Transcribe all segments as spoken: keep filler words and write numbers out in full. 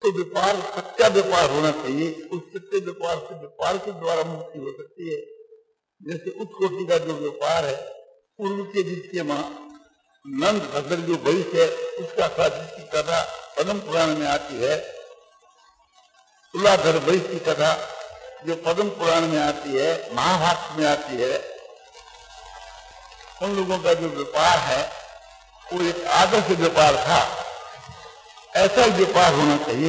तो व्यापार सच्चा व्यापार होना चाहिए। उस सच्चे व्यापार से व्यापार के द्वारा मुक्ति हो सकती है। जैसे उत्कोटि का जो व्यापार है, पूर्व के जिसके माँ नंद भद्र जो भविष्य है उसका सादृश्य की कथा पद्म पुराण में आती है। तुलाधर वैश्य की कथा जो पद्म पुराण में आती है, महाभारत में आती है। उन लोगों का जो व्यापार है वो एक आदर्श व्यापार था। ऐसा ही व्यापार होना चाहिए।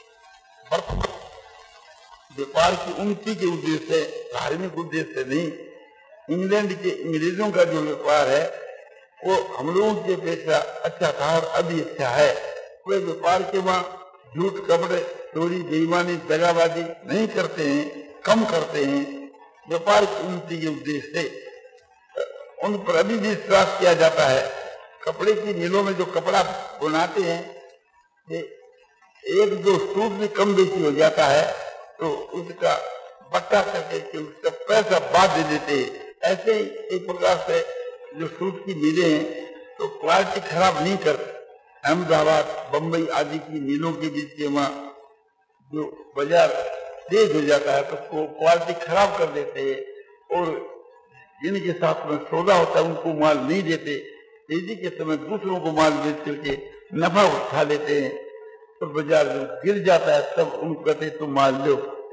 व्यापार की उन्नति के उद्देश्य से, धार्मिक उद्देश्य से नहीं। इंग्लैंड के अंग्रेजों का जो व्यापार है वो हम लोगों की अपेक्षा अच्छा था और अभी अच्छा है। वे व्यापार के वहाँ झूठ, कपड़े, चोरी, बेईमानी, दगाबाजी नहीं करते हैं, कम करते हैं। व्यापार की उन्नति के उद्देश्य से उन पर अभी भी विश्वास किया जाता है। कपड़े की मिलों में जो कपड़ा बनाते हैं, एक दो सूट में कम बेची हो जाता है तो उसका बट्टा करके उसका पैसा बाद दे देते हैं। ऐसे ही एक प्रकार से जो सूट की मिलें हैं तो क्वालिटी खराब नहीं करते। अहमदाबाद, बम्बई आदि की मिलों के बीच के वहाँ जो बाजार तेज हो जाता है तो उसको क्वालिटी खराब कर देते हैं और जिनके साथ में सौदा होता है उनको माल नहीं देते। तेजी के समय दूसरों को माल बेच करके नफा उठा लेते हैं तो बाजार जो गिर जाता है तब उनको कहते तुम माल लो।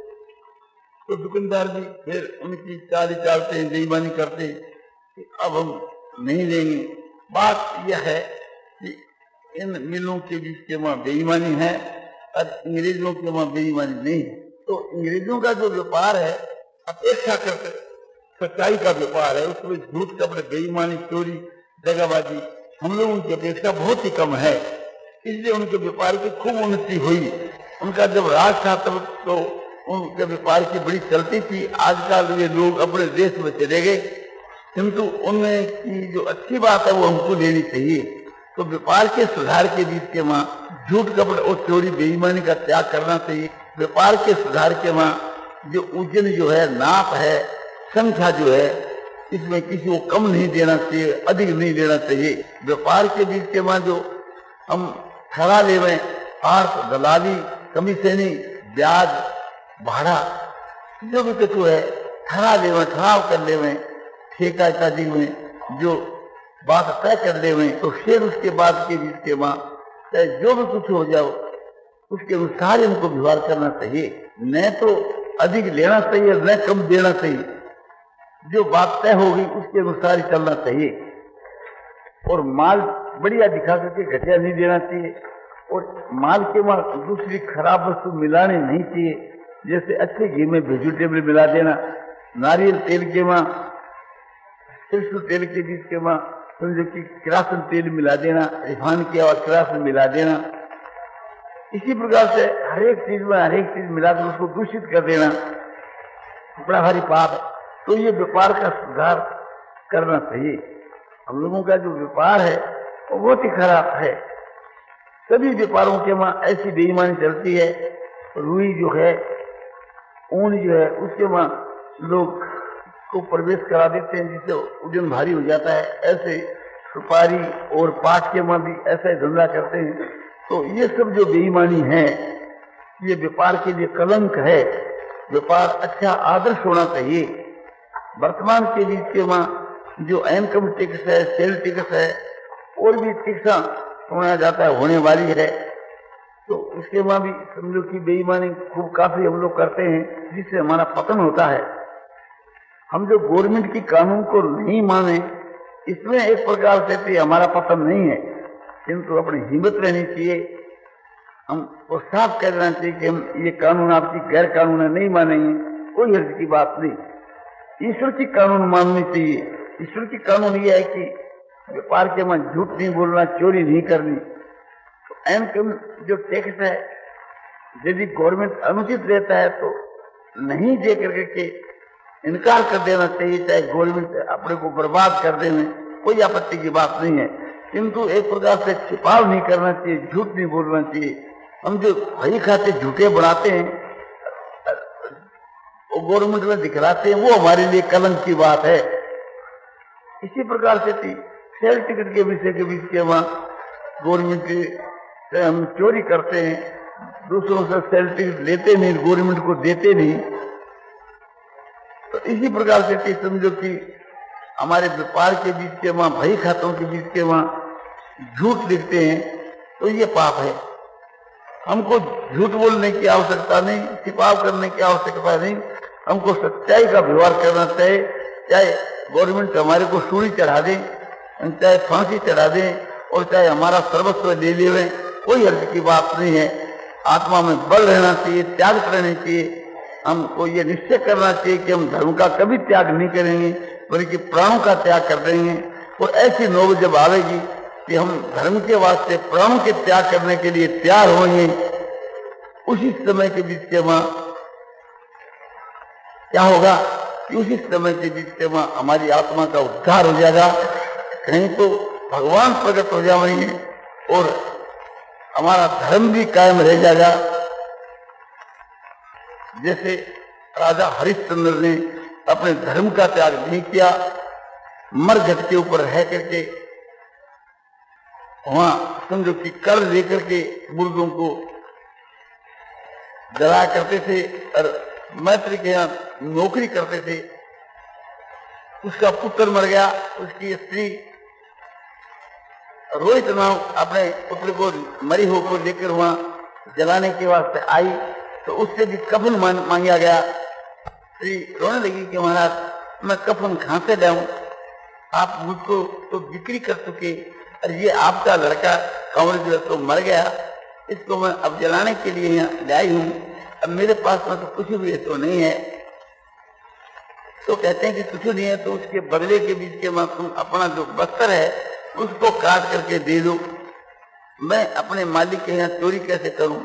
तो दुकानदार भी फिर उनकी चाली चालते हैं, बेईमानी करते हैं कि अब हम नहीं लेंगे। बात यह है कि इन मिलों के बीच के वहाँ बेईमानी है और अंग्रेजों के वहाँ बेईमानी नहीं है। तो अंग्रेजों का जो व्यापार है अपेक्षा करते सच्चाई का व्यापार है, उसमें झूठ, कपड़े, बेईमानी, चोरी, दगाबाजी हम लोगों की अपेक्षा बहुत ही कम है। इसलिए उनके व्यापार की खूब उन्नति हुई। उनका जब राज था तब तो उनके व्यापार की बड़ी चलती थी। आजकल वे लोग अपने देश में चले गए, किंतु उनमें की जो अच्छी बात है वो हमको लेनी चाहिए। तो व्यापार के सुधार के बीच के वहाँ झूठ, कपड़े और चोरी, बेईमानी का त्याग करना चाहिए। व्यापार के सुधार के वहाँ जो उज्जैन जो है, नाप है, संख्या जो है, इसमें किसी को कम नहीं देना चाहिए, अधिक नहीं देना चाहिए। व्यापार के बीच के वहाँ जो हम ठगा लेवे, आर्थ, दलाली, कमीशनी, ब्याज, भाड़ा जो भी कुछ है ठगा लेवे, ठगाव कर लेवे, ठेका इत्यादि में जो बात तय कर लेवे तो फिर उसके बाद के बीच के वहाँ चाहे जो भी कुछ हो जाओ उसके अनुसार इनको व्यवहार करना चाहिए। न तो अधिक लेना चाहिए न कम देना चाहिए। जो बात तय होगी उसके अनुसार ही चलना चाहिए और माल बढ़िया दिखा करके घटिया नहीं देना चाहिए और माल के वहाँ दूसरी खराब वस्तु मिलानी नहीं चाहिए। जैसे अच्छे घी में वेजिटेबल मिला देना, नारियल तेल के वहाँ सरसों तेल के बीच के वहाँ समझो कि किरासन तेल मिला देना, रिफाइन किया हुआ किरासन मिला देना। इसी प्रकार से हर एक चीज में हर एक चीज मिलाकर उसको दूषित कर देना बड़ा भारी पाप है। तो ये व्यापार का सुधार करना चाहिए। हम लोगों का जो व्यापार है वो बहुत ही खराब है। सभी व्यापारों के वहाँ ऐसी बेईमानी चलती है। रुई जो है, ऊन जो है, उसके वहाँ लोग को प्रवेश करा देते हैं जिससे वजन भारी हो जाता है। ऐसे सुपारी और पाट के वहाँ भी ऐसा ही धंधा करते हैं। तो ये सब जो बेईमानी है ये व्यापार के लिए कलंक है। व्यापार अच्छा आदर्श होना चाहिए। वर्तमान के बीच के वहाँ जो इनकम टैक्स है, सेल टैक्स है और भी टैक्सा सुना जाता है होने वाली है, तो उसके वहाँ भी समझो कि बेईमानी खूब काफी हम लोग करते हैं जिससे हमारा पतन होता है। हम जो गवर्नमेंट की कानून को नहीं माने इसमें एक प्रकार से तो हमारा पतन नहीं है, किंतु अपनी हिम्मत रहनी चाहिए। हमको साफ कह देना चाहिए कि हम ये कानून आपकी गैर कानून है, नहीं मानेंगे, कोई हर्ज की बात नहीं। ईश्वर की कानून माननी चाहिए। ईश्वर की कानून ये है कि व्यापार के में झूठ नहीं बोलना, चोरी नहीं करनी। तो इनकम जो टैक्स है यदि गवर्नमेंट अनुचित रहता है तो नहीं दे करके के इनकार कर देना चाहिए। चाहे गवर्नमेंट अपने को बर्बाद कर देने, कोई आपत्ति की बात नहीं है, किंतु एक प्रकार से छिपाव नहीं करना चाहिए, झूठ नहीं बोलना चाहिए। हम जो भई खाते झूठे बनाते हैं वो गवर्नमेंट में दिखलाते हैं, वो हमारे लिए कलंक की बात है। इसी प्रकार से सेल टिकट के विषय के बीच के वहाँ गवर्नमेंट से हम चोरी करते हैं, दूसरों से सेल्टिक लेते नहीं, गवर्नमेंट को देते नहीं। तो इसी प्रकार से समझो कि हमारे व्यापार के बीच के वहां, भई खातों के बीच के वहां झूठ लिखते हैं, तो ये पाप है। हमको झूठ बोलने की आवश्यकता नहीं, छिपाव करने की आवश्यकता नहीं, हमको सच्चाई का व्यवहार करना चाहिए। चाहे गवर्नमेंट हमारे को सूली चढ़ा दे, चाहे फांसी चढ़ा दे, और चाहे हमारा सर्वस्व ले ले, कोई हर्ज की बात नहीं है। आत्मा में बल रहना चाहिए, त्याग करना चाहिए। हमको ये निश्चय करना चाहिए कि हम धर्म का कभी त्याग नहीं करेंगे, बल्कि प्राणों का त्याग कर देंगे। और ऐसी नौबत जब आवेगी कि हम धर्म के वास्ते प्राणों के त्याग करने के लिए तैयार होंगे, उसी समय के बीच के वहां क्या होगा कि उसी समय के बीच के वहां हमारी आत्मा का उद्धार हो जाएगा। कहीं तो भगवान प्रकट हो जाएंगे और हमारा धर्म भी कायम रह जाएगा। जैसे राजा हरिश्चंद्र ने अपने धर्म का त्याग नहीं किया, मरघट के ऊपर रह करके वहां समझो कि कर लेकर के मुर्गों को जला करते थे और मैत्री के यहाँ नौकरी करते थे। उसका पुत्र मर गया, उसकी स्त्री रोहित नाम अपने पुत्र को मरी हो को लेकर वहां जलाने के वास्ते आई, तो उससे भी कफन मांगा गया। स्त्री रोने लगी कि महाराज मैं कफन कहां से लाऊं, आप मुझको तो बिक्री कर चुके, और ये आपका लड़का कंवर जो है तो मर गया, इसको मैं अब जलाने के लिए यहाँ लाई हूं, अब मेरे पास में तो कुछ भी तो नहीं है। तो कहते हैं कि कुछ नहीं है तो उसके बदले के बीच के में तुम अपना जो बस्तर है उसको काट करके दे दो, मैं अपने मालिक के यहाँ चोरी कैसे करूं।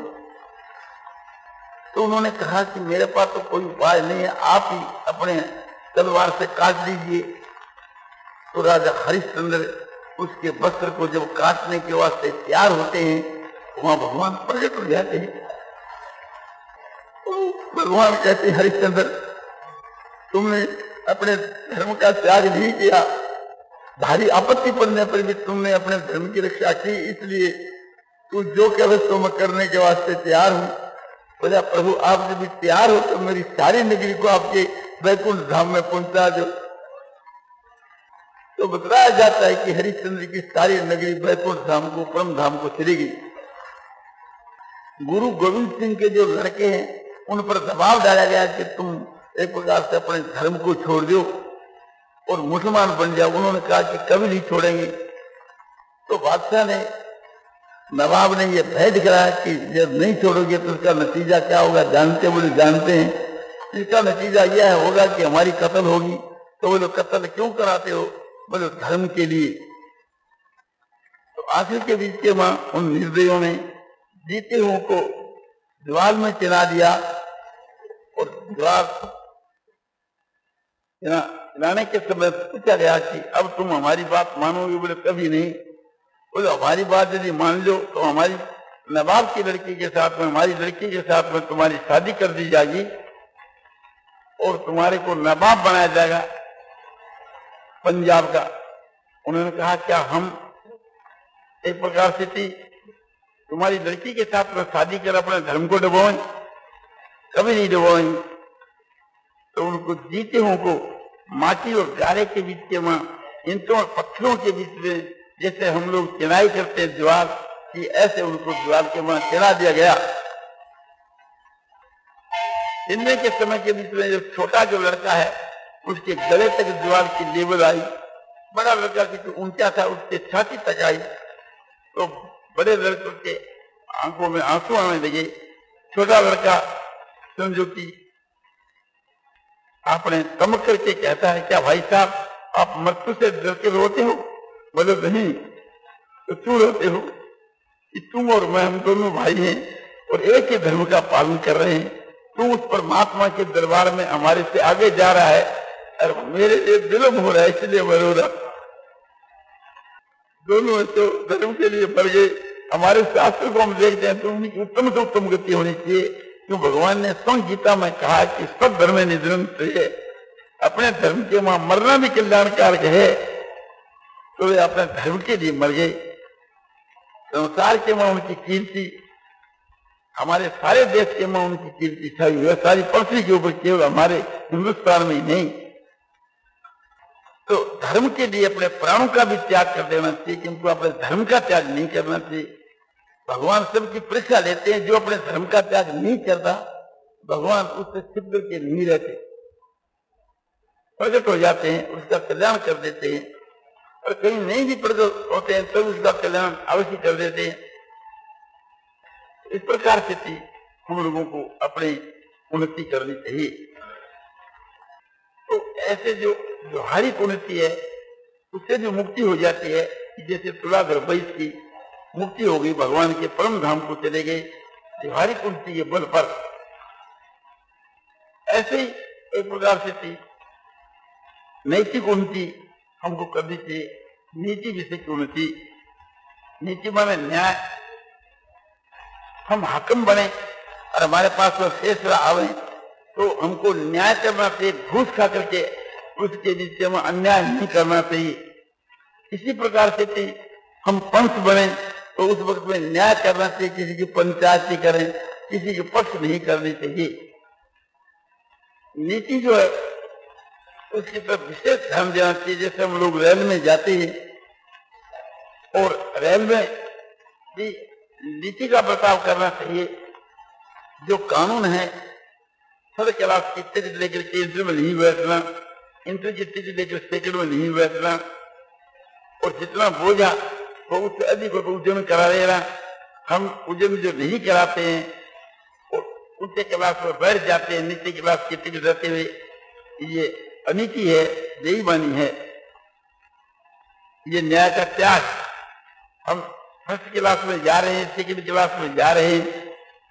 तो उन्होंने कहा कि मेरे पास तो कोई उपाय नहीं है, आप ही अपने तलवार से काट दीजिए। तो राजा हरिश्चंद्र उसके वस्त्र को जब काटने के वास्ते तैयार होते हैं, वहां भगवान प्रकट हो जाते हैं। तो भगवान कहते हैं हरिश्चंद्र तुमने अपने धर्म का त्याग नहीं किया, भारी आपत्ति पड़ने पर भी तुमने अपने धर्म की रक्षा की, इसलिए तू जो कहे तो मैं करने के वास्ते तैयार हूं। बोला प्रभु आप जब भी तैयार हो तो मेरी सारी नगरी को आपके वैकुंठ धाम में पहुंचा दो। तो बताया जाता है कि हरिश्चंद्र की सारी नगरी वैकुंठ धाम को, परम धाम को चली गई। गुरु गोविंद सिंह के जो लड़के हैं उन पर दबाव डाला गया कि तुम एक प्रकार से अपने धर्म को छोड़ दो और मुसलमान बन जाओ। उन्होंने कहा कि कभी नहीं छोड़ेंगे। तो बादशाह ने, नवाब ने यह भय दिखाया कि जब नहीं छोड़ोगे तो इसका नतीजा क्या होगा, जानते बोले जानते हैं। इसका नतीजा यह होगा कि हमारी कत्ल होगी। तो बोले कत्ल क्यों कराते हो, बोले धर्म के लिए। तो आखिर के बीच के वहां उन निर्दयों ने जीते हुओं को दीवार में चिना दिया, और दीवार चिनाने के समय पूछा गया कि अब तुम हमारी बात मानोगे, बोले कभी नहीं। बोले हमारी बात यदि मान लो तो हमारी नवाब की लड़की के साथ में, हमारी लड़की के साथ में तुम्हारी शादी कर दी जाएगी और तुम्हारे को नवाब बनाया जाएगा पंजाब का। उन्होंने कहा क्या हम एक प्रकार से थी तुम्हारी लड़की के साथ में शादी कर अपने धर्म को डुबोएं, कभी नहीं डुबोएं। तो उनको जीते हुओं को माटी और गारे के बीच के वहां ईंटों और पत्थरों के बीच में जैसे हम लोग चिनाई करते हैं दीवार की, ऐसे उनको दीवार के वहां चिना दिया गया। चिन्ने के समय के बीच में जो छोटा जो लड़का है उसके गले तक दीवार की लेवल आई, बड़ा लड़का की जो ऊंचा था उसके छाती तक आई। तो बड़े लड़कों के आंखों में आंसू आने लगे। छोटा लड़का समझो कि आपने तमक करके कहता है क्या भाई साहब आप मृत्यु से डर के रोते हो, बोले नहीं। तो क्यों रोते हो कि तुम और मैं हम दोनों भाई हैं और एक ही धर्म का पालन कर रहे हैं। तू उस परमात्मा के दरबार में हमारे से आगे जा रहा है और मेरे लिए विलम्ब हो रहा है, इसलिए मैं रो रहा। दोनों तो धर्म के लिए मर गए। हमारे शास्त्र को हम देखते हैं तो उनकी उत्तम से उत्तम गति होनी चाहिए, क्यों भगवान ने स्वयं गीता में कहा कि सब धर्म निरंतर है, अपने धर्म के वहां मरना भी कल्याणकारक है। तो वे अपने धर्म के लिए मर गए। संसार के वहां उनकी कीर्ति हमारे सारे देश के में उनकी कीर्ति छाई हुई है, सारी पृथ्वी के ऊपर, केवल हमारे हिंदुस्तान में ही नहीं। तो धर्म के लिए अपने प्राणों का भी त्याग कर देना चाहिए, किंतु अपने धर्म का त्याग नहीं करना चाहिए। भगवान सबकी परीक्षा लेते हैं, जो अपने धर्म का त्याग नहीं करता भगवान उससे छिप करके नहीं रहते, प्रकट हो जाते हैं, उसका कल्याण कर देते हैं। और कहीं नहीं भी प्रकट होते हैं तो उसका कल्याण अवश्य कर देते हैं। इस प्रकार से हम लोगों को अपनी उन्नति करनी चाहिए। तो ऐसे जो व्यवहारिक उन्नति है उससे जो मुक्ति हो जाती है, जैसे तुलाधर वैश्य की मुक्ति हो गई, भगवान के परम धाम को चले गए व्यवहारिक उन्नति के बल पर, ऐसे ही एक प्रकार से थी नैतिक उन्नति हमको करनी चाहिए। नीति विषय की उन्नति, नीति माने न्याय। हम हाकिम बने और हमारे पास वो फैसला आवे तो हमको न्याय करना चाहिए, घूस खा करके उसके नीचे में अन्याय नहीं करना चाहिए। इसी प्रकार से थी हम पंच बने तो उस वक्त में न्याय करना चाहिए, किसी की पंचायती करें, किसी के पक्ष नहीं करनी चाहिए। नीति जो है उसकी तरफ विशेष ध्यान देना चाहिए। जैसे हम लोग रेल में जाते हैं और रेल में भी नीति का बर्ताव करना चाहिए। जो कानून है, थर्ड क्लास की टिकट लेकर के इंटर में नहीं बैठना, इंटर की टिकट लेकर सेकंड में नहीं बैठना, और जितना बोझा वो उससे अधिक उद्यम करा देना। हम उद्यम जो नहीं कराते हैं और ऊंचे क्लास में बैठ जाते हैं नीचे क्लास की टिकट रहते हुए, ये अनीति है, बेईमानी है, ये न्याय का त्याग। हम फर्स्ट क्लास में जा रहे हैं, सेकंड क्लास में जा रहे हैं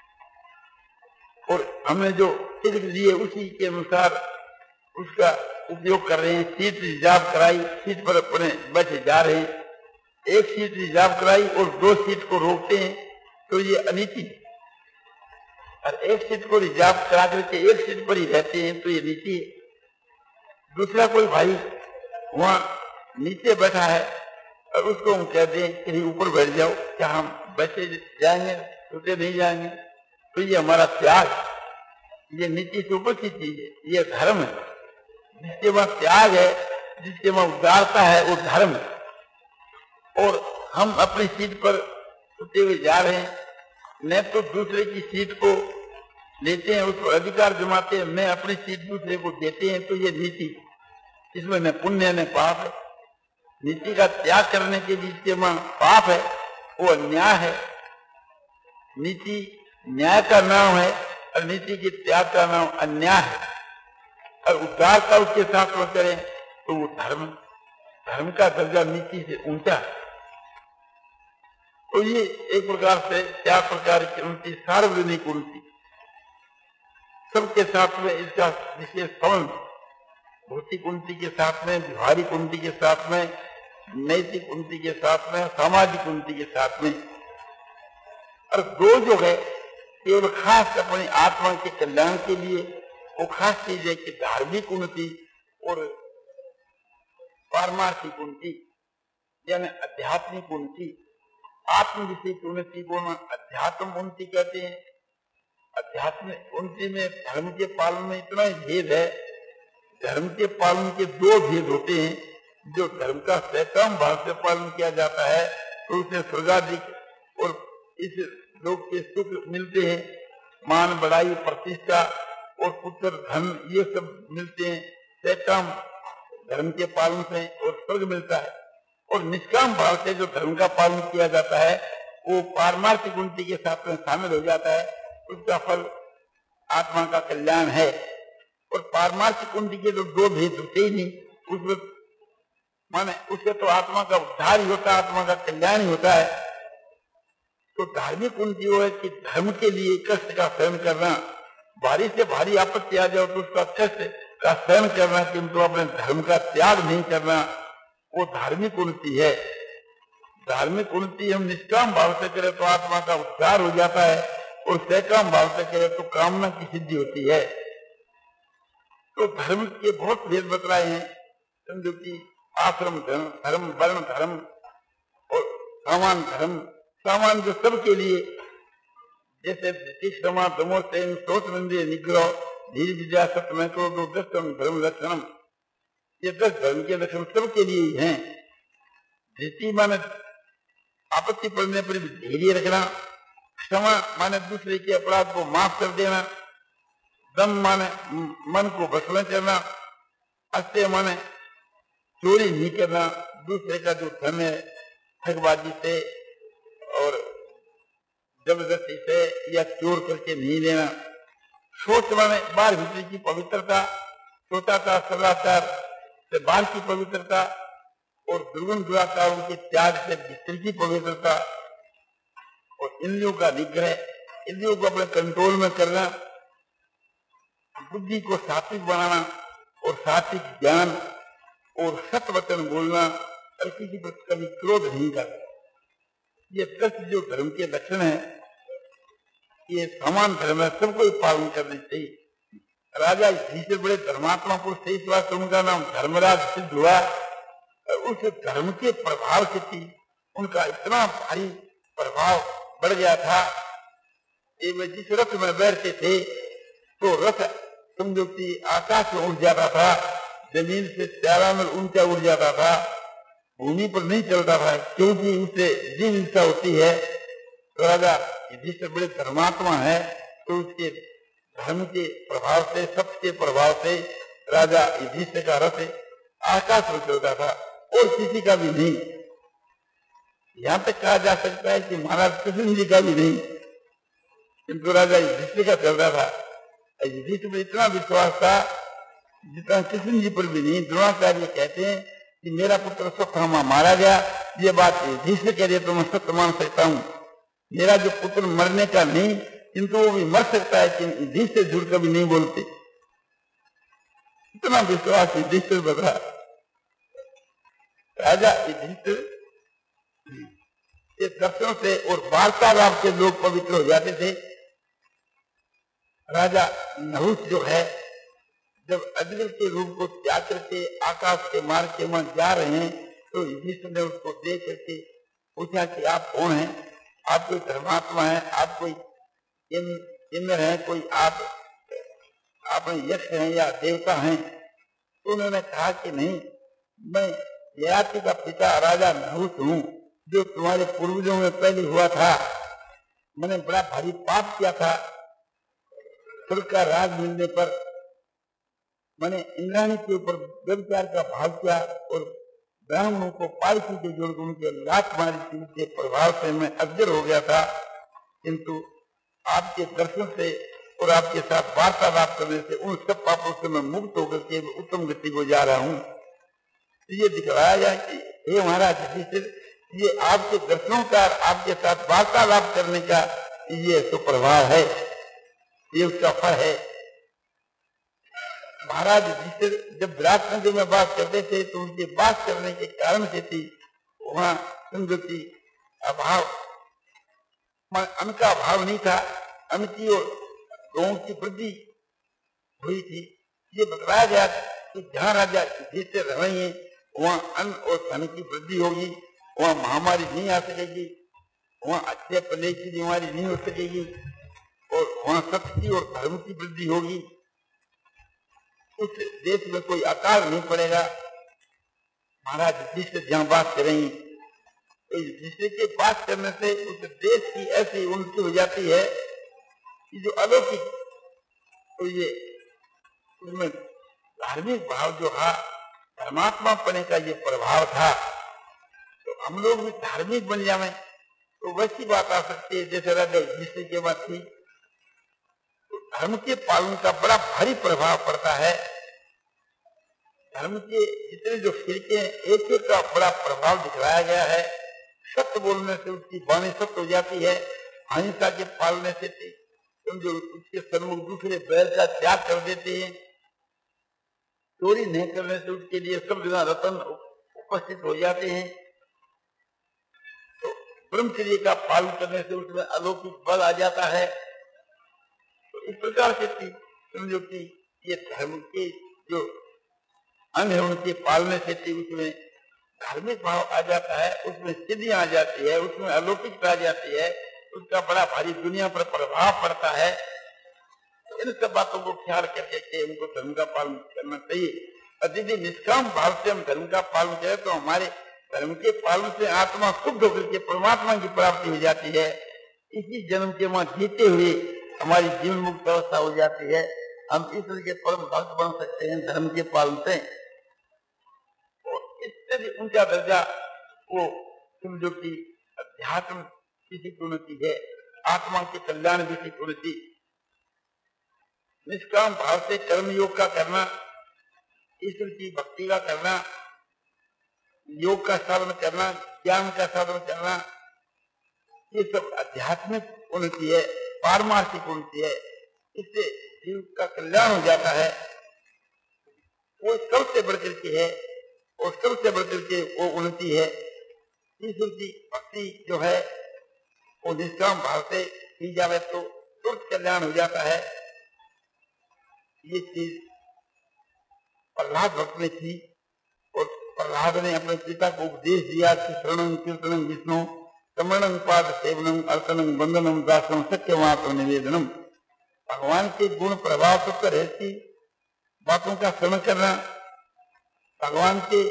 और हमने जो टिकट लिए उसी के अनुसार उसका उपयोग कर रहे हैं। सीट रिजर्व कराई, सीट पर अपने बैठे जा रहे हैं, एक सीट रिजर्व कराई और दो सीट को रोकते हैं तो ये अनीति। और एक सीट को रिजर्व करा करके एक सीट पर ही रहते हैं तो ये नीति है। दूसरा कोई भाई वहां नीचे बैठा है और उसको हम कह दें कि ऊपर बैठ जाओ, क्या हम बैठे जाएंगे, सोते नहीं जाएंगे? तो ये हमारा त्याग, ये नीति से ऊपर की चीज है, ये धर्म है। जिसके वहां त्याग है, जिसके वहां उदारता है, वो धर्म है। और हम अपनी सीट पर सोते हुए जा रहे हैं, न तो दूसरे की सीट को लेते हैं, उसको अधिकार जमाते हैं, मैं अपनी सीट दूसरे को देते हैं, तो ये नीति, इसमें न पुण्य न पाप है। नीति का त्याग करने के जिसके वहां पाप है वो अन्याय है। नीति न्याय का नाम है और नीति के त्याग का नाम अन्याय है। और उद्धार का उसके साथ में करें तो वो धर्म, धर्म का दर्जा नीति से ऊंचा है। तो ये एक प्रकार से चार प्रकार की उन्नति, सार्वजनिक उन्नति, सबके साथ में इसका विशेष संबंध, भौतिक उन्नति के साथ में, व्यवहारिक उन्नति के साथ में, नैतिक उन्नति के साथ में, सामाजिक उन्नति के साथ में। और दो जो है केवल खास अपनी आत्मा के कल्याण के लिए, वो खास चीज है कि धार्मिक उन्नति और पारमार्थिक उन्नति यानी आध्यात्मिक उन्नति। आत्म विषय की उन्नति को अध्यात्म उन्नति कहते हैं। आध्यात्मिक उन्नति में धर्म के पालन में इतना ही भेद है। धर्म के पालन के दो भेद होते हैं। जो धर्म का सकाम भाव से पालन किया जाता है तो उसमें स्वर्गाधिक और इस लोक के सुख मिलते हैं, मान बढ़ाई प्रतिष्ठा और पुत्र धन ये सब मिलते हैं सकाम धर्म के पालन से, और स्वर्ग मिलता है। और निष्काम भाव से जो धर्म का पालन किया जाता है वो पारमार्थिक उन्नति के साथ में शामिल हो जाता है, उसका फल आत्मा का कल्याण है। और पारमार्थिक उन्नति के तो दो भेद होते ही नहीं, उसमें माने उससे तो आत्मा का उद्धार ही होता है, आत्मा का कल्याण ही होता है। तो धार्मिक उन्नति वो है कि धर्म के लिए कष्ट का सहन करना, भारी से भारी आपत्ति आ जाओ तो उसका कष्ट का सहन करना, किंतु अपने धर्म का त्याग नहीं करना, वो धार्मिक उन्नति है। धार्मिक उन्नति हम निष्काम भाव से करें तो आत्मा का उद्धार हो जाता है, और सकाम भाव से करें तो कामना की सिद्धि होती है। तो धर्म के बहुत भेद बतलाए हैं, समझो कि आश्रम धर्म, धर्म वर्ण धर्म और सामान धर्म। सामान जो सबके लिए जैसे क्षमा दमो तेन सोच मंदिर निग्रह धीर विद्या सत्य में क्रोध दस्तम धर्म लक्षणम, ये दस धर्म के लक्षण सबके लिए ही हैं। धृति माने आपत्ति पड़ने पर भी धैर्य रखना, क्षमा माने दूसरे के अपराध को माफ कर देना, दम माने मन को बस में करना, अस्त्य माने चोरी नहीं करना, दूसरे का जो धन है ठगबाजी से और जबरदस्ती से या चोर करके नहीं लेना। सोच माने बाहर भीतर की पवित्रता, सोचाचार सदाचार से बाहर की पवित्रता और दुर्गुण दुराचारों के त्याग से भीतर की पवित्रता, और इंद्रियों का निग्रह, इंद्रियों को अपने कंट्रोल में करना, बुद्धि को सात्विक बनाना और सात्विक ज्ञान और सत्य वचन बोलना और किसी पर कभी क्रोध नहीं करना। ये दस जो धर्म के लक्षण है, ये समान धर्म है, सबको पालन करने चाहिए। राजा युधिष्ठिर बड़े धर्मात्मा पुरुष थे, इस बात उनका नाम धर्मराज सिद्ध हुआ। उस धर्म के प्रभाव से थी, उनका इतना भारी प्रभाव बढ़ गया था कि वे जिस रथ में बैठते थे तो रथ समझो कि आकाश में उड़ जाता था, जमीन से चारा में ऊंचा उड़ जाता था, भूमि पर नहीं चलता था, क्योंकि उसे जीव हिंसा होती है। तो राजा युधिष्ठिर बड़े धर्मात्मा है, तो उसके धर्म के प्रभाव से, सत्य के प्रभाव से राजा युधिष्ठिर का रथ आकाश में चलता था और किसी का भी नहीं। यहाँ तक कहा जा सकता है कि महाराज कृष्ण जी का भी नहीं, किंतु राजा युधिष्ठिर का चलता था। युधिष्ठिर पर इतना विश्वास था जितना कृष्ण जी पर भी नहीं। द्रोणाचार्य कहते हैं कि मेरा पुत्र सत्यभामा मारा गया, ये बात युधिष्ठिर कह रहे तो मैं सत्य मान सकता हूँ। मेरा जो पुत्र मरने का नहीं, किंतु वो भी मर सकता है, कि युधिष्ठिर से जुड़ कभी नहीं बोलते। इतना विश्वास युधिष्ठिर पर था। राजा युधिष्ठिर के दर्शन से और वार्तालाप से लोग पवित्र हो जाते थे। राजा नहुष जो है, जब अग्नि के रूप को त्याग करके आकाश के मार्ग के वहां जा रहे हैं, तो युधिष्ठिर ने उसको देख करके पूछा कि आप कौन हैं? आप कोई धर्मात्मा है? आप कोई इंद्र है? कोई आप आप यक्ष हैं या देवता हैं? तो उन्होंने कहा कि नहीं, मैं ययाति का पिता राजा नहुष हूँ, जो तुम्हारे पूर्वजों में पहले हुआ था। मैंने बड़ा भारी पाप किया था। स्वर्ग का राज मिलने पर मैंने इंद्राणी के ऊपर व्यभिचार का भाग किया और ब्राह्मणों को पालकी के जोड़ उनके लात मारी थी। उसके प्रभाव से मैं अज्ञर हो गया था, किंतु आपके दर्शन से और आपके साथ वार्तालाप करने से उन सब पापों से मैं मुक्त होकर के उत्तम गति को जा रहा हूँ। ये दिखलाया जाए कि हे महाराज युधिष्ठिर, ये आपके दर्शनों का, आपके साथ वार्तालाप करने का ये सुप्रभाव है, ये उसका फल है। महाराज युधिष्ठिर जब विराटनगर में बात करते थे तो उनके बात करने के कारण से थी वहाँ संगति अभाव, अन्न का अभाव नहीं था, अन्न की और गौं की वृद्धि हुई थी। ये बताया गया कि जहाँ राजा युधिष्ठिर रह रहे हैं वहाँ अन्न और धन की वृद्धि होगी, वहाँ महामारी नहीं आ सकेगी, वहाँ अच्छे पले की बीमारी नहीं हो सकेगी और वहाँ सत्य की और धर्म की वृद्धि होगी। उस देश में कोई अकाल नहीं पड़ेगा। महाराज युधिष्ठिर जहाँ बात करेंगे तो युधिष्ठिर के बात करने से उस देश की ऐसी उन्नति हो जाती है कि जो अलौकिक, तो ये उसमें धार्मिक भाव जो है, धर्मात्मा पने का ये प्रभाव था, तो हम लोग भी धार्मिक बन जाए तो वैसी बात आ सकती है जैसे राजा युधिष्ठिर के बात थी। तो धर्म के पालन का बड़ा भारी प्रभाव पड़ता है। धर्म के जितने जो फिरके हैं, एक एक का बड़ा प्रभाव दिखलाया गया है। सत्य बोलने से उसकी वाणी सत्य हो जाती है, अहिंसा के पालने से समझो उसके सन्मुख दूसरे बैर का त्याग कर देते हैं, चोरी नहीं करने से उसके लिए सब जगह रतन उपस्थित हो जाते हैं, तो ब्रह्मचर्य का पालन करने से उसमें अलौकिक बल आ जाता है। तो इस प्रकार से समझो कि ये धर्म के जो अंग है उनके पालने से उसमें धार्मिक भाव आ जाता है, उसमें सिद्धि आ जाती है, उसमें अलौकिकता आ जाती है। उसका बड़ा भारी दुनिया पर प्रभाव पड़ता है। इन सब बातों को ख्याल करके के उनको धर्म का पालन करना चाहिए। और यदि निष्काम भाव से हम धर्म का पालन करें तो हमारे धर्म के पालन से आत्मा शुद्ध होकर के परमात्मा की प्राप्ति हो जाती है। इसी जन्म के वहां जीते हुए हमारी जीवन मुक्त अवस्था हो जाती है। हम ईश्वर के परम भक्त बन सकते हैं धर्म के पालन से। और इससे भी ऊंचा दर्जा वो समझो की अध्यात्म किसी उन्नति है, आत्मा के कल्याण की उन्नति। निष्काम भाव से कर्म योग का करना, ईश्वर की भक्ति का करना, योग का साधन करना, ज्ञान का साधन करना, ये सब आध्यात्मिक उन्नति है, पारमार्थिक उन्नति है। इससे जीव का कल्याण हो जाता है। वो सबसे बढ़कर के है और सबसे बढ़कर के वो उन्नति है। ईश्वर की भक्ति जो है वो निष्काम भाव से की जाए तो तुरंत कल्याण हो जाता है। ये चीज प्रहलाद भक्त ने की और प्रहलाद ने अपने पिता को उपदेश दिया कि शरणं कीर्तनं विष्णु समरणं पाद सेवनम अर्चनम वंदनम दासम सत्यमात्म निवेदनम। भगवान के गुण प्रभाव तत्व रहती बातों का श्रवण करना, भगवान के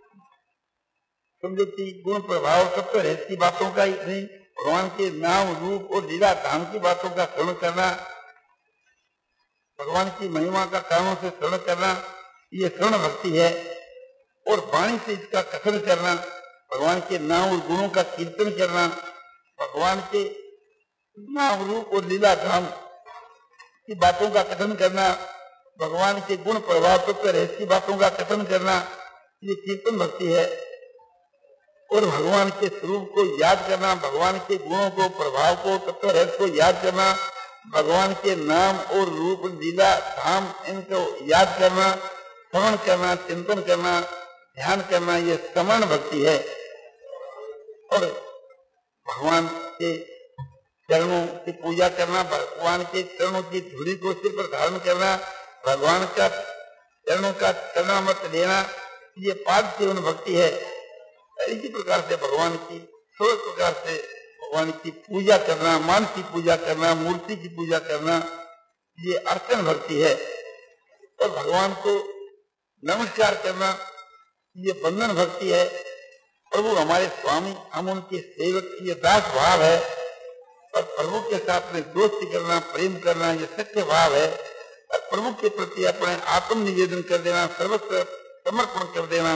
समझो की गुण प्रभाव तत्व रहती बातों का ही नहीं, भगवान के नाम रूप और लीला धाम की बातों का श्रवण करना, भगवान की महिमा का कानों से श्रवण करना, ये श्रवण भक्ति है। और वाणी से इसका कथन करना, भगवान के नाम और गुणों का कीर्तन करना, भगवान के नाम रूप और लीला धाम की बातों का कथन करना, भगवान के गुण प्रभाव तत्व रहस्य बातों का कथन करना, ये कीर्तन भक्ति है। और भगवान के स्वरूप को याद करना, भगवान के गुणों को प्रभाव को तत्व रहस्य को याद करना, भगवान के नाम और रूप लीला धाम इनको याद करना, श्रवण करना, चिंतन करना, ध्यान करना, ये समरण भक्ति है। और भगवान के चरणों की पूजा करना, भगवान के चरणों की धूली को सिर पर धारण करना, भगवान का चरणों का चरणामृत लेना, ये पाद सेवन भक्ति है। इसी प्रकार से भगवान की सोलह प्रकार से भगवान की पूजा करना, मान की पूजा करना, मूर्ति की पूजा करना, ये अर्चन भक्ति है। और भगवान को नमस्कार करना, ये बंधन भक्ति है। प्रभु हमारे स्वामी, हम उनके सेवक, ये दास भाव है। और प्रभु के साथ में दोस्ती करना, प्रेम करना, ये सत्य भाव है। और प्रभु के प्रति अपने आत्म निवेदन कर देना, सर्वस्व समर्पण कर देना,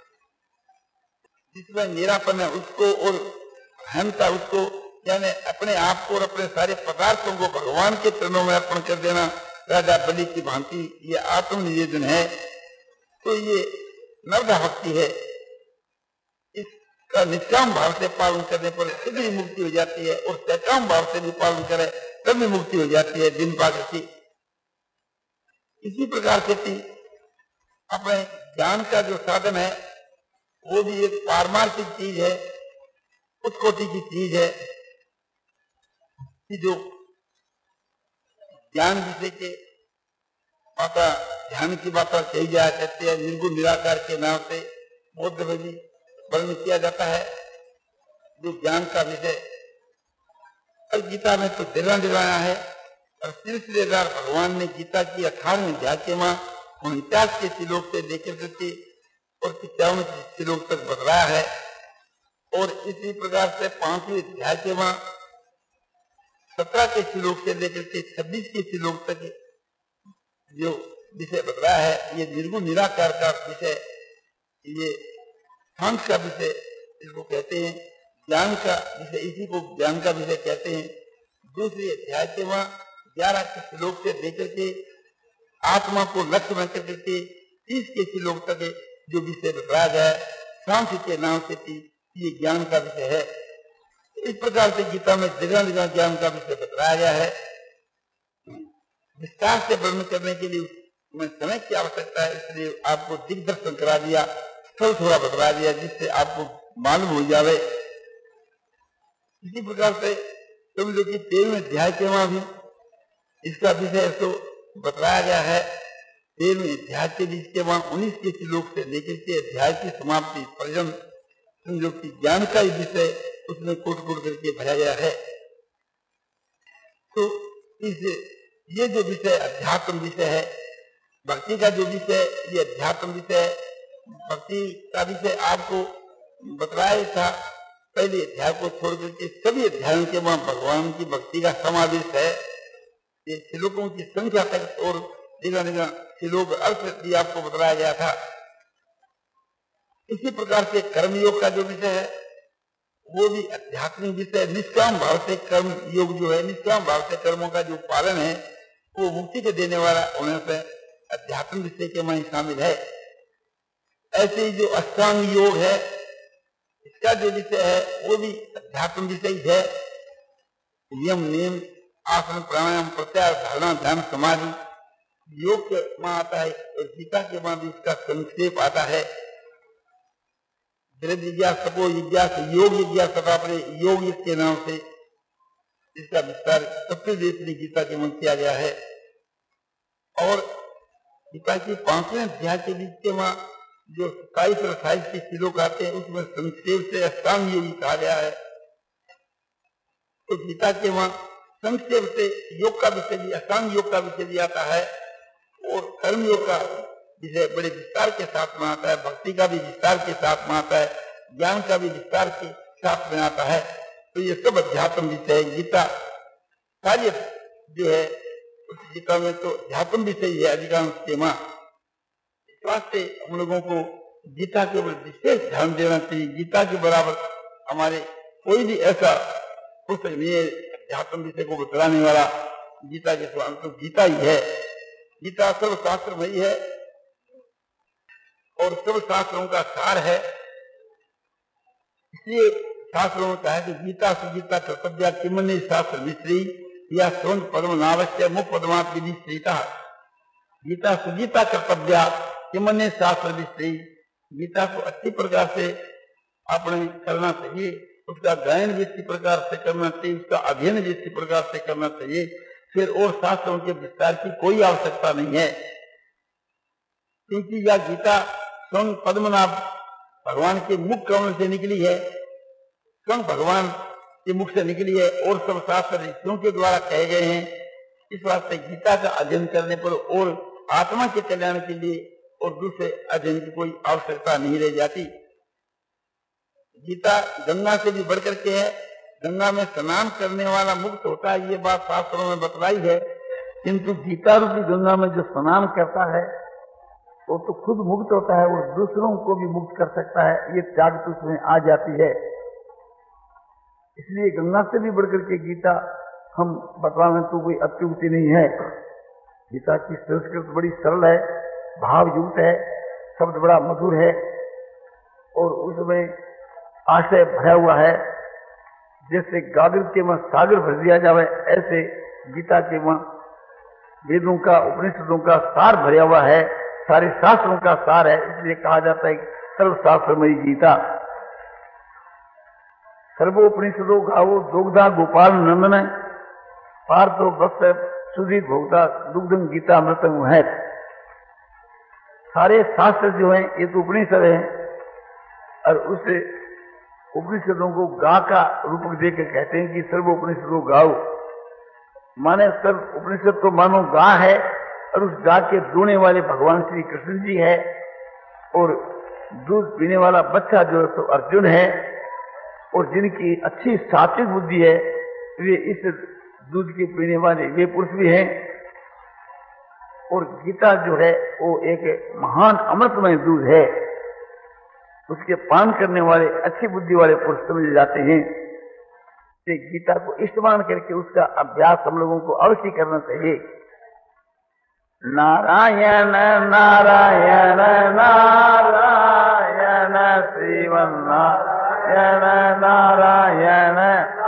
जिसमें मेरापन है उसको और अहंता उसको, यानी अपने आप को और अपने सारे पदार्थों को भगवान के चरणों में अर्पण कर देना, राजा बलि की भांति ये आत्म निवेदन है। तो ये नवधा भक्ति है। इसका निष्काम भाव से पालन करने पर शीघ्र मुक्ति हो जाती है, और सकाम भाव से भी पालन करे तब भी मुक्ति हो जाती है दिन पाकर। इसी प्रकार से अपने ज्ञान का जो साधन है वो भी एक पारमार्थिक चीज है, उस कोटि की चीज है कि जो ज्ञान विषय के माता ध्यान की बात कही जाया करती है, निर्गुण निराकार के नाम से बौद्ध में भी वर्णन किया जाता है जो ज्ञान का विषय। और गीता में तो दिला दिलाया है। और सिलसिलेदार भगवान ने गीता की अठारहवीं अध्याय के मां उनचास के श्लोक से लेकर करके और पिचावन श्लोक तक बदलाया है। और इसी प्रकार से पांचवी अध्याय के मां सत्रह के श्लोक से लेकर के छब्बीस के श्लोक तक जो विषय बदला है, ये निर्गुण निराकार का विषय, ये सांख्य का विषय इसको कहते हैं, ज्ञान का विषय, इसी को ज्ञान का विषय कहते हैं। दूसरी अध्याय के वहां ग्यारह के श्लोक से लेकर के आत्मा को लक्ष्य में करके तीस के श्लोक तक जो विषय बताया गया है सांख्य के नाम से, ये ज्ञान का विषय है। इस प्रकार से गीता में जगह जगह ज्ञान का विषय बताया गया है। विस्तार से वर्णन करने के लिए मैं समय की आवश्यकता है, इसलिए आपको दिग्दर्शन करा दिया, स्थल थोड़ा बतला दिया जिससे आपको मालूम हो जाए। इसी प्रकार से तुम जो कि तेरहवें अध्याय के वहां भी इसका विषय तो बताया गया है। तेरहवें अध्याय के बीच के वहां उन्नीस के श्लोक से लेकर के अध्याय की समाप्ति पर्यंत जो कि ज्ञान का ही विषय उसमें कोट कोट करके भरा गया है। तो इस ये जो विषय अध्यात्म विषय है, भक्ति का जो विषय ये अध्यात्म विषय है। भक्ति का विषय आपको बतलाया था पहले अध्याय को छोड़ करके सभी अध्यायों के वहां भगवान की भक्ति का समावेश है। ये श्लोकों की संख्या तक और जगह जगह श्लोक अर्थ भी आपको बतलाया गया था। इसी प्रकार से कर्मयोग का जो विषय है वो भी आध्यात्मिक विषय। निष्काम भाव से कर्म योग जो है, निष्काम भाव से कर्मों का जो पालन है वो मुक्ति को देने वाला होने से अध्यात्म विषय के में शामिल है। ऐसे ही जो अष्टांग योग है इसका जो विषय है वो भी अध्यात्म विषय है। नियम नियम आसन प्राणायाम प्रत्याहार धारणा ध्यान समाधि योग के में आता है और गीता के बाद भी इसका संक्षेप आता है। जिज्ञास तपो जिज्ञास योग जिज्ञास तथा अपने योग के नाम से इसका विस्तार सबसे देश गीता के मन किया गया है। और गीता के पांचवें अध्याय के बीच के वहां जो सताईस और अट्ठाईस के श्लोक आते हैं उसमें संक्षेप से अष्टांग योग कहा गया है। तो गीता के वहां संक्षेप से योग का विषय भी, अष्टांग योग का विषय भी आता है और कर्म योग का विषय बड़े विस्तार के साथ में आता है। भक्ति का भी विस्तार के साथ में आता है, ज्ञान का भी विस्तार के साथ में आता है। तो ये सब अध्यात्म विषय है। गीता कार्य जो है उस गीता में तो अध्यात्म विषय है अधिकांश के मां। इस वास्ते हम लोगों को गीता के ऊपर विशेष ध्यान देना चाहिए। गीता के बराबर हमारे कोई भी ऐसा पुस्तक नहीं है अध्यात्म विषय को बतलाने वाला। गीता के स्वामी तो गीता ही है। गीता सर्व शास्त्र में ही है और सर्व शास्त्रों का सार है। इसलिए शास्त्रों में कहा है कि गीता सुगीता कर्तव्य किमने शास्त्र मिश्री या स्वयं पद्म नावश्य मुख पद्मात विधि श्रीता। गीता सुगीता कर्तव्य किमने शास्त्र मिश्री। गीता को अच्छी प्रकार से अपने करना चाहिए, उसका गायन भी इसी प्रकार से करना चाहिए, उसका अध्ययन भी इसी प्रकार से करना चाहिए। फिर और शास्त्रों के विस्तार की कोई आवश्यकता नहीं है, क्योंकि यह गीता स्वयं पद्मनाभ भगवान के मुख कमल से निकली है, स्वयं भगवान के मुख से निकली है और सब शास्त्र ऋषियों के द्वारा कहे गए हैं। इस वास्ते गीता का अध्ययन करने पर और आत्मा के कल्याण के लिए और दूसरे अध्ययन की कोई आवश्यकता नहीं रह जाती। गीता गंगा से भी बढ़कर के है। गंगा में स्नान करने वाला मुक्त होता है, ये बात शास्त्रों में बतलाई है। किंतु गीता रूपी गंगा में जो स्नान करता है वो तो खुद मुक्त होता है और दूसरों को भी मुक्त कर सकता है, ये त्याग उसमें आ जाती है। इसलिए गंगा से भी बढ़कर के गीता हम बतलाने तो कोई अत्युक्ति नहीं है। गीता की संस्कृत बड़ी सरल है, भावयुक्त है, शब्द बड़ा मधुर है और उसमें आशय भरा हुआ है। जैसे गागर के वहां सागर भर दिया जाए ऐसे गीता के वहां वेदों का उपनिषदों का सार भरा हुआ है, सारे शास्त्रों का सार है। इसलिए कहा जाता है सर्वशास्त्रमयी गीता। सर्वोपनिषदों गावो दुग्धा गोपाल नंदन पार्थो वत्स सुधीर भोक्ता दुग्धम गीता अमृतम है। सारे शास्त्र जो हैं ये तो उपनिषद हैं और उस उपनिषदों को गा का रूप देकर कहते हैं कि सर्वोपनिषदों गाओ। माने सर्व उपनिषद तो मानो गा है और उस गा के दूने वाले भगवान श्री कृष्ण जी है और दूध पीने वाला बच्चा जो है तो अर्जुन है और जिनकी अच्छी सात्विक बुद्धि है वे इस दूध के पीने वाले वे पुरुष भी हैं। और गीता जो है वो एक महान अमृतमय दूध है, उसके पान करने वाले अच्छी बुद्धि वाले पुरुष समझे जाते हैं। तो गीता को इस्तेमाल करके उसका अभ्यास हम लोगों को अवश्य करना चाहिए। नारायण नारायण नारायण श्रीमन नारायण नारायण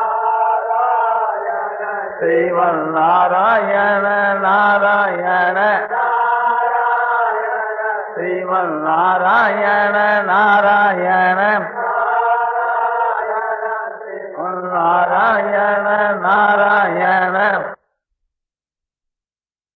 श्रीमन नारायण नारायण श्रीमन नारायण नारायण नारायण नारायण